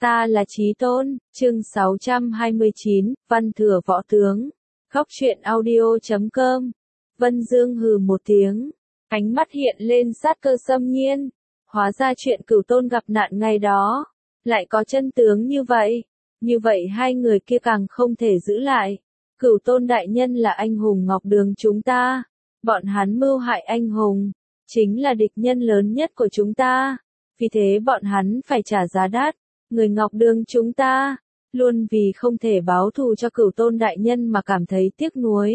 Ta là Chí Tôn, chương 629, Văn Thừa Võ Tướng. Góc truyện audio.com. Vân Dương hừ một tiếng, ánh mắt hiện lên sát cơ xâm nhiên. Hóa ra chuyện Cửu Tôn gặp nạn ngày đó, lại có chân tướng như vậy. Như vậy hai người kia càng không thể giữ lại. Cửu Tôn đại nhân là anh hùng Ngọc Đường chúng ta. Bọn hắn mưu hại anh hùng, chính là địch nhân lớn nhất của chúng ta. Vì thế bọn hắn phải trả giá đắt. Người Ngọc Đường chúng ta, luôn vì không thể báo thù cho Cửu Tôn đại nhân mà cảm thấy tiếc nuối.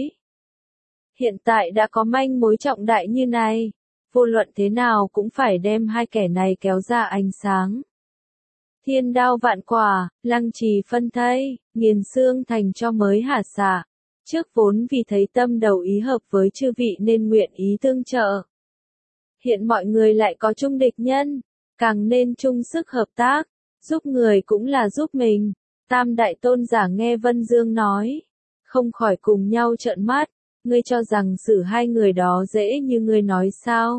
Hiện tại đã có manh mối trọng đại như này, vô luận thế nào cũng phải đem hai kẻ này kéo ra ánh sáng. Thiên đao vạn quả, lăng trì phân thây, nghiền xương thành cho mới hả xạ. Trước vốn vì thấy tâm đầu ý hợp với chư vị nên nguyện ý tương trợ. Hiện mọi người lại có chung địch nhân, càng nên chung sức hợp tác. Giúp người cũng là giúp mình. Tam đại tôn giả nghe Vân Dương nói, không khỏi cùng nhau trợn mắt. Ngươi cho rằng xử hai người đó dễ như ngươi nói sao?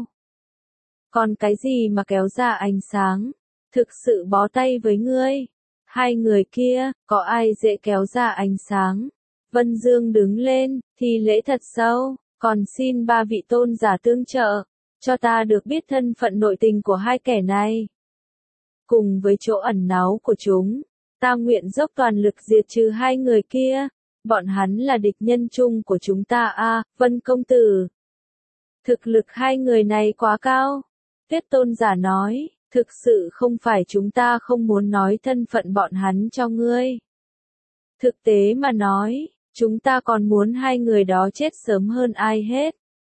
Còn cái gì mà kéo ra ánh sáng? Thực sự bó tay với ngươi. Hai người kia, có ai dễ kéo ra ánh sáng? Vân Dương đứng lên, thi lễ thật sâu, còn xin ba vị tôn giả tương trợ, cho ta được biết thân phận nội tình của hai kẻ này. Cùng với chỗ ẩn náu của chúng, ta nguyện dốc toàn lực diệt trừ hai người kia. Bọn hắn là địch nhân chung của chúng ta Vân công tử. Thực lực hai người này quá cao. Tuyết tôn giả nói, thực sự không phải chúng ta không muốn nói thân phận bọn hắn cho ngươi. Thực tế mà nói, chúng ta còn muốn hai người đó chết sớm hơn ai hết.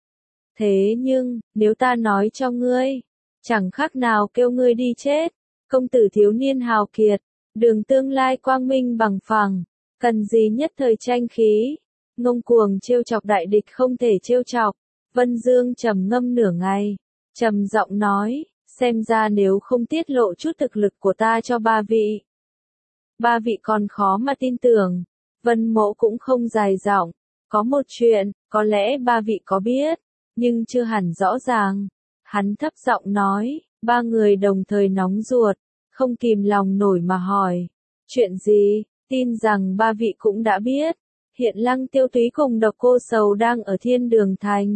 Thế nhưng, nếu ta nói cho ngươi, chẳng khác nào kêu ngươi đi chết. Công tử thiếu niên hào kiệt, đường tương lai quang minh bằng phẳng, cần gì nhất thời tranh khí, ngông cuồng trêu chọc đại địch không thể trêu chọc. Vân Dương trầm ngâm nửa ngày, trầm giọng nói, xem ra nếu không tiết lộ chút thực lực của ta cho ba vị còn khó mà tin tưởng. Vân Mỗ cũng không dài dòng, có một chuyện, có lẽ ba vị có biết, nhưng chưa hẳn rõ ràng. Hắn thấp giọng nói. Ba người đồng thời nóng ruột, không kìm lòng nổi mà hỏi. Chuyện gì? Tin rằng ba vị cũng đã biết. Hiện Lăng Tiêu Túy cùng Độc Cô Sầu đang ở Thiên Đường Thành.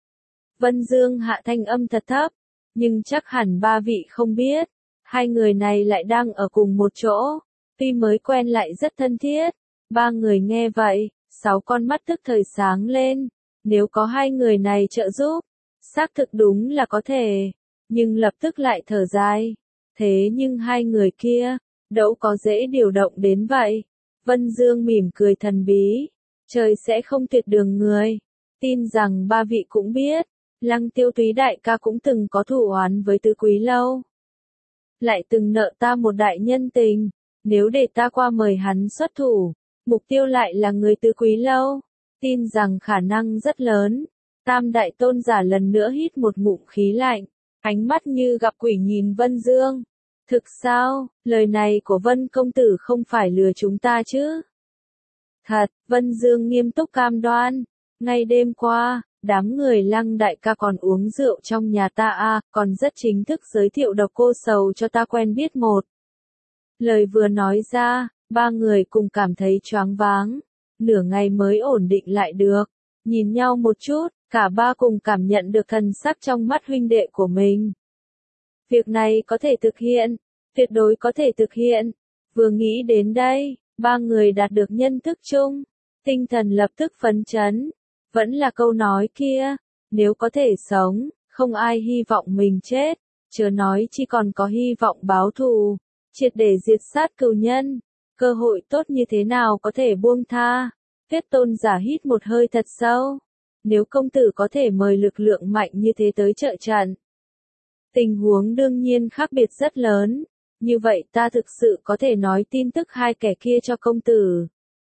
Vân Dương hạ thanh âm thật thấp, nhưng chắc hẳn ba vị không biết. Hai người này lại đang ở cùng một chỗ, tuy mới quen lại rất thân thiết. Ba người nghe vậy, 6 con mắt tức thời sáng lên. Nếu có hai người này trợ giúp, xác thực đúng là có thể. Nhưng lập tức lại thở dài. Thế nhưng hai người kia, đâu có dễ điều động đến vậy. Vân Dương mỉm cười thần bí. Trời sẽ không tuyệt đường người. Tin rằng ba vị cũng biết. Lăng Tiêu Túy đại ca cũng từng có thù oán với Tứ Quý Lâu. Lại từng nợ ta một đại nhân tình. Nếu để ta qua mời hắn xuất thủ, mục tiêu lại là người Tứ Quý Lâu. Tin rằng khả năng rất lớn. Tam đại tôn giả lần nữa hít một ngụm khí lạnh. Ánh mắt như gặp quỷ nhìn Vân Dương. Thực sao, lời này của Vân công tử không phải lừa chúng ta chứ? Thật, Vân Dương nghiêm túc cam đoan. Ngay đêm qua, đám người Lăng đại ca còn uống rượu trong nhà ta còn rất chính thức giới thiệu Độc Cô Sầu cho ta quen biết một. Lời vừa nói ra, ba người cùng cảm thấy choáng váng. Nửa ngày mới ổn định lại được. Nhìn nhau một chút, cả ba cùng cảm nhận được thần sắc trong mắt huynh đệ của mình. Việc này có thể thực hiện, tuyệt đối có thể thực hiện. Vừa nghĩ đến đây, ba người đạt được nhận thức chung, tinh thần lập tức phấn chấn. Vẫn là câu nói kia, nếu có thể sống, không ai hy vọng mình chết, chớ nói chỉ còn có hy vọng báo thù, triệt để diệt sát cừu nhân. Cơ hội tốt như thế nào có thể buông tha? Tuyết tôn giả hít một hơi thật sâu. Nếu công tử có thể mời lực lượng mạnh như thế tới trợ trận, tình huống đương nhiên khác biệt rất lớn. Như vậy ta thực sự có thể nói tin tức hai kẻ kia cho công tử.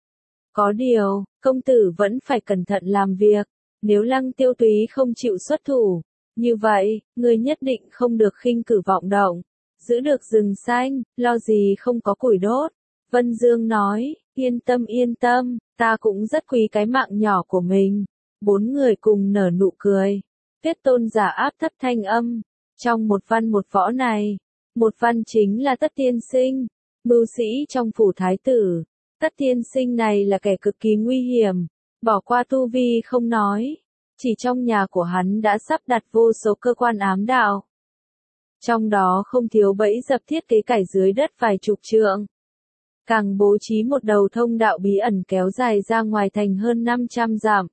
Có điều, công tử vẫn phải cẩn thận làm việc. Nếu Lăng Tiêu Túy không chịu xuất thủ, như vậy, người nhất định không được khinh cử vọng động. Giữ được rừng xanh, lo gì không có củi đốt. Vân Dương nói, yên tâm, ta cũng rất quý cái mạng nhỏ của mình. 4 người cùng nở nụ cười. Tuyết tôn giả áp thấp thanh âm. Trong một văn một võ này, một văn chính là Tất tiên sinh, mưu sĩ trong phủ thái tử. Tất tiên sinh này là kẻ cực kỳ nguy hiểm, bỏ qua tu vi không nói, chỉ trong nhà của hắn đã sắp đặt vô số cơ quan ám đạo. Trong đó không thiếu bẫy dập thiết kế cải dưới đất vài chục trượng. Càng bố trí một đầu thông đạo bí ẩn kéo dài ra ngoài thành hơn 500 dặm.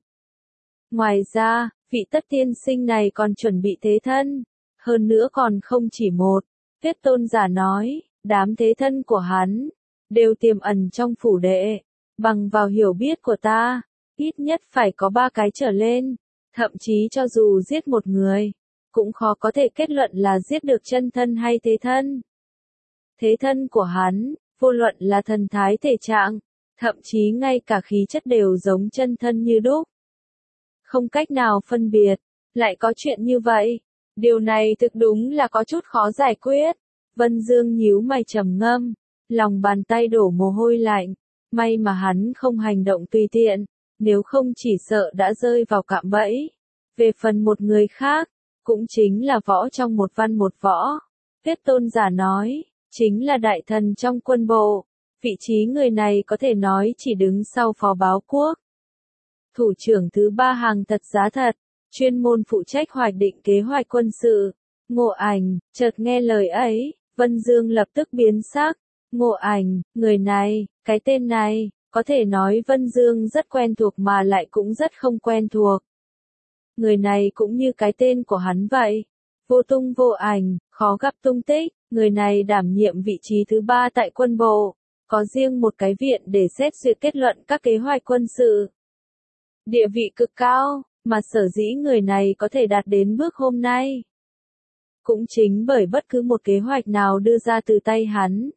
Ngoài ra, vị tất tiên sinh này còn chuẩn bị thế thân. Hơn nữa còn không chỉ một. Tuyết tôn giả nói, đám thế thân của hắn đều tiềm ẩn trong phủ đệ. Bằng vào hiểu biết của ta, ít nhất phải có 3 cái trở lên. Thậm chí cho dù giết một người, cũng khó có thể kết luận là giết được chân thân hay thế thân. Thế thân của hắn, vô luận là thần thái thể trạng, thậm chí ngay cả khí chất đều giống chân thân như đúc. Không cách nào phân biệt, lại có chuyện như vậy. Điều này thực đúng là có chút khó giải quyết. Vân Dương nhíu mày trầm ngâm, lòng bàn tay đổ mồ hôi lạnh. May mà hắn không hành động tùy tiện, nếu không chỉ sợ đã rơi vào cạm bẫy. Về phần một người khác, cũng chính là võ trong một văn một võ. Tuyết tôn giả nói, chính là đại thần trong quân bộ. Vị trí người này có thể nói chỉ đứng sau phó báo quốc. Thủ trưởng thứ 3 hàng thật giá thật, chuyên môn phụ trách hoạch định kế hoạch quân sự. Ngộ Ảnh, chợt nghe lời ấy, Vân Dương lập tức biến sắc. Ngộ Ảnh, người này, cái tên này, có thể nói Vân Dương rất quen thuộc mà lại cũng rất không quen thuộc. Người này cũng như cái tên của hắn vậy, vô tung vô ảnh, khó gặp tung tích. Người này đảm nhiệm vị trí thứ 3 tại quân bộ, có riêng một cái viện để xét duyệt kết luận các kế hoạch quân sự. Địa vị cực cao, mà sở dĩ người này có thể đạt đến bước hôm nay. Cũng chính bởi bất cứ một kế hoạch nào đưa ra từ tay hắn.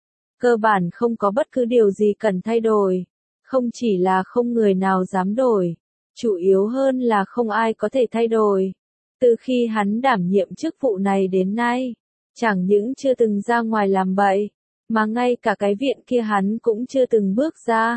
Cơ bản không có bất cứ điều gì cần thay đổi. Không chỉ là không người nào dám đổi, chủ yếu hơn là không ai có thể thay đổi. Từ khi hắn đảm nhiệm chức vụ này đến nay, chẳng những chưa từng ra ngoài làm bậy, mà ngay cả cái viện kia hắn cũng chưa từng bước ra.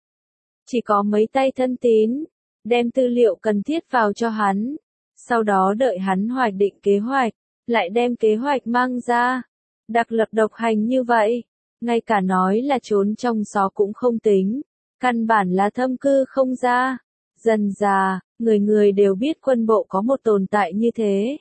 Chỉ có mấy tay thân tín, đem tư liệu cần thiết vào cho hắn, sau đó đợi hắn hoạch định kế hoạch, lại đem kế hoạch mang ra. Đặc lập độc hành như vậy, ngay cả nói là trốn trong xó cũng không tính, căn bản là thâm cư không ra. Dần dà, người người đều biết quân bộ có một tồn tại như thế.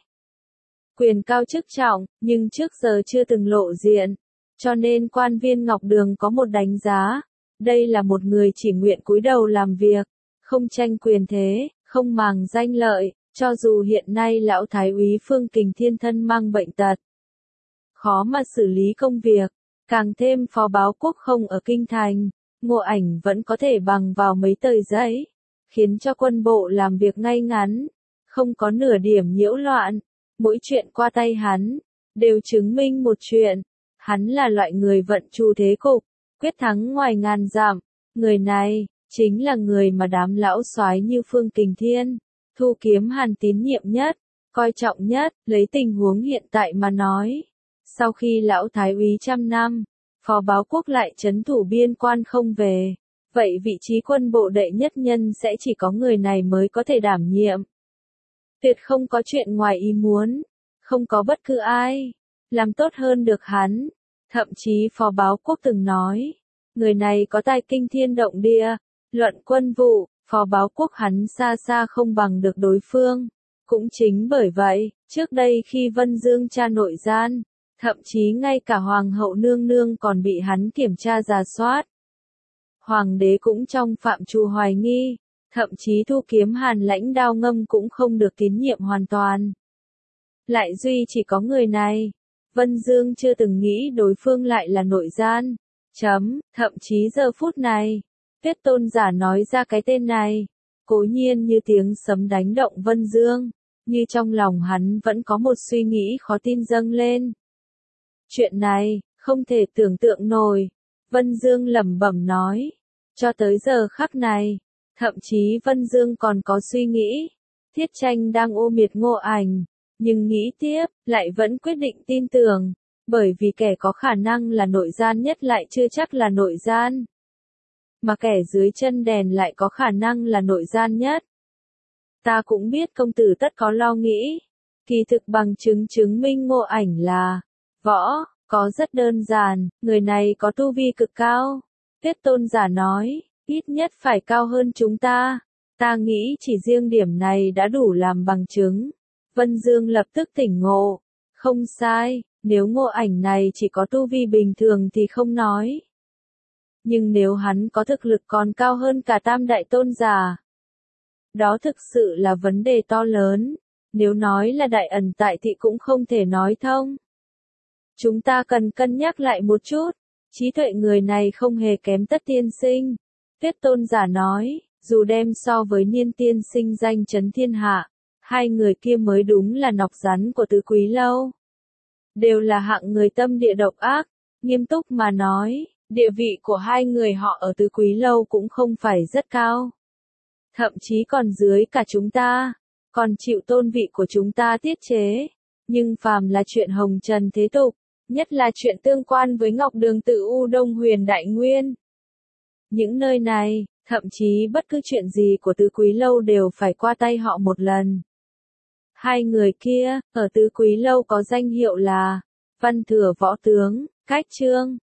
Quyền cao chức trọng, nhưng trước giờ chưa từng lộ diện, cho nên quan viên Ngọc Đường có một đánh giá. Đây là một người chỉ nguyện cúi đầu làm việc, không tranh quyền thế, không màng danh lợi, cho dù hiện nay lão thái úy Phương Kình Thiên thân mang bệnh tật. Khó mà xử lý công việc, càng thêm phó báo quốc không ở kinh thành, Ngộ Ảnh vẫn có thể bằng vào mấy tờ giấy, khiến cho quân bộ làm việc ngay ngắn, không có nửa điểm nhiễu loạn. Mỗi chuyện qua tay hắn, đều chứng minh một chuyện, hắn là loại người vận chu thế cục, quyết thắng ngoài ngàn dặm. Người này, chính là người mà đám lão soái như Phương Kình Thiên, Thu Kiếm Hàn tín nhiệm nhất, coi trọng nhất. Lấy tình huống hiện tại mà nói, sau khi lão thái úy 100 năm, phó báo quốc lại trấn thủ biên quan không về, vậy vị trí quân bộ đệ nhất nhân sẽ chỉ có người này mới có thể đảm nhiệm. Tuyệt không có chuyện ngoài ý muốn, không có bất cứ ai làm tốt hơn được hắn. Thậm chí phó báo quốc từng nói, người này có tài kinh thiên động địa, luận quân vụ, phó báo quốc hắn xa xa không bằng được đối phương. Cũng chính bởi vậy, trước đây khi Vân Dương tra nội gian, thậm chí ngay cả Hoàng hậu nương nương còn bị hắn kiểm tra rà soát. Hoàng đế cũng trong phạm trù hoài nghi, thậm chí Thu Kiếm Hàn lãnh đao ngâm cũng không được tín nhiệm hoàn toàn. Lại duy chỉ có người này, Vân Dương chưa từng nghĩ đối phương lại là nội gian. Thậm chí giờ phút này, Tuyết tôn giả nói ra cái tên này, cố nhiên như tiếng sấm đánh động Vân Dương, như trong lòng hắn vẫn có một suy nghĩ khó tin dâng lên. Chuyện này, không thể tưởng tượng nổi, Vân Dương lẩm bẩm nói. Cho tới giờ khắc này, thậm chí Vân Dương còn có suy nghĩ, Thiết Tranh đang ô miệt Ngộ Ảnh, nhưng nghĩ tiếp, lại vẫn quyết định tin tưởng, bởi vì kẻ có khả năng là nội gian nhất lại chưa chắc là nội gian. Mà kẻ dưới chân đèn lại có khả năng là nội gian nhất. Ta cũng biết công tử tất có lo nghĩ, kỳ thực bằng chứng chứng minh Ngộ Ảnh là võ, Có rất đơn giản, người này có tu vi cực cao. Tuyết tôn giả nói, ít nhất phải cao hơn chúng ta. Ta nghĩ chỉ riêng điểm này đã đủ làm bằng chứng. Vân Dương lập tức tỉnh ngộ. Không sai, nếu Ngô Ảnh này chỉ có tu vi bình thường thì không nói. Nhưng nếu hắn có thực lực còn cao hơn cả Tam Đại Tôn giả, đó thực sự là vấn đề to lớn. Nếu nói là đại ẩn tại thị cũng không thể nói thông. Chúng ta cần cân nhắc lại một chút. Trí tuệ người này không hề kém Tất tiên sinh. Tuyết tôn giả nói, dù đem so với Niên tiên sinh danh chấn thiên hạ, hai người kia mới đúng là nọc rắn của Tứ Quý Lâu. Đều là hạng người tâm địa độc ác. Nghiêm túc mà nói, địa vị của hai người họ ở Tứ Quý Lâu cũng không phải rất cao. Thậm chí còn dưới cả chúng ta, còn chịu tôn vị của chúng ta tiết chế. Nhưng phàm là chuyện hồng trần thế tục, nhất là chuyện tương quan với Ngọc Đường Tự U Đông Huyền Đại Nguyên. Những nơi này, thậm chí bất cứ chuyện gì của Tứ Quý Lâu đều phải qua tay họ một lần. Hai người kia, ở Tứ Quý Lâu có danh hiệu là Văn Thừa Võ Tướng, Cách Trương.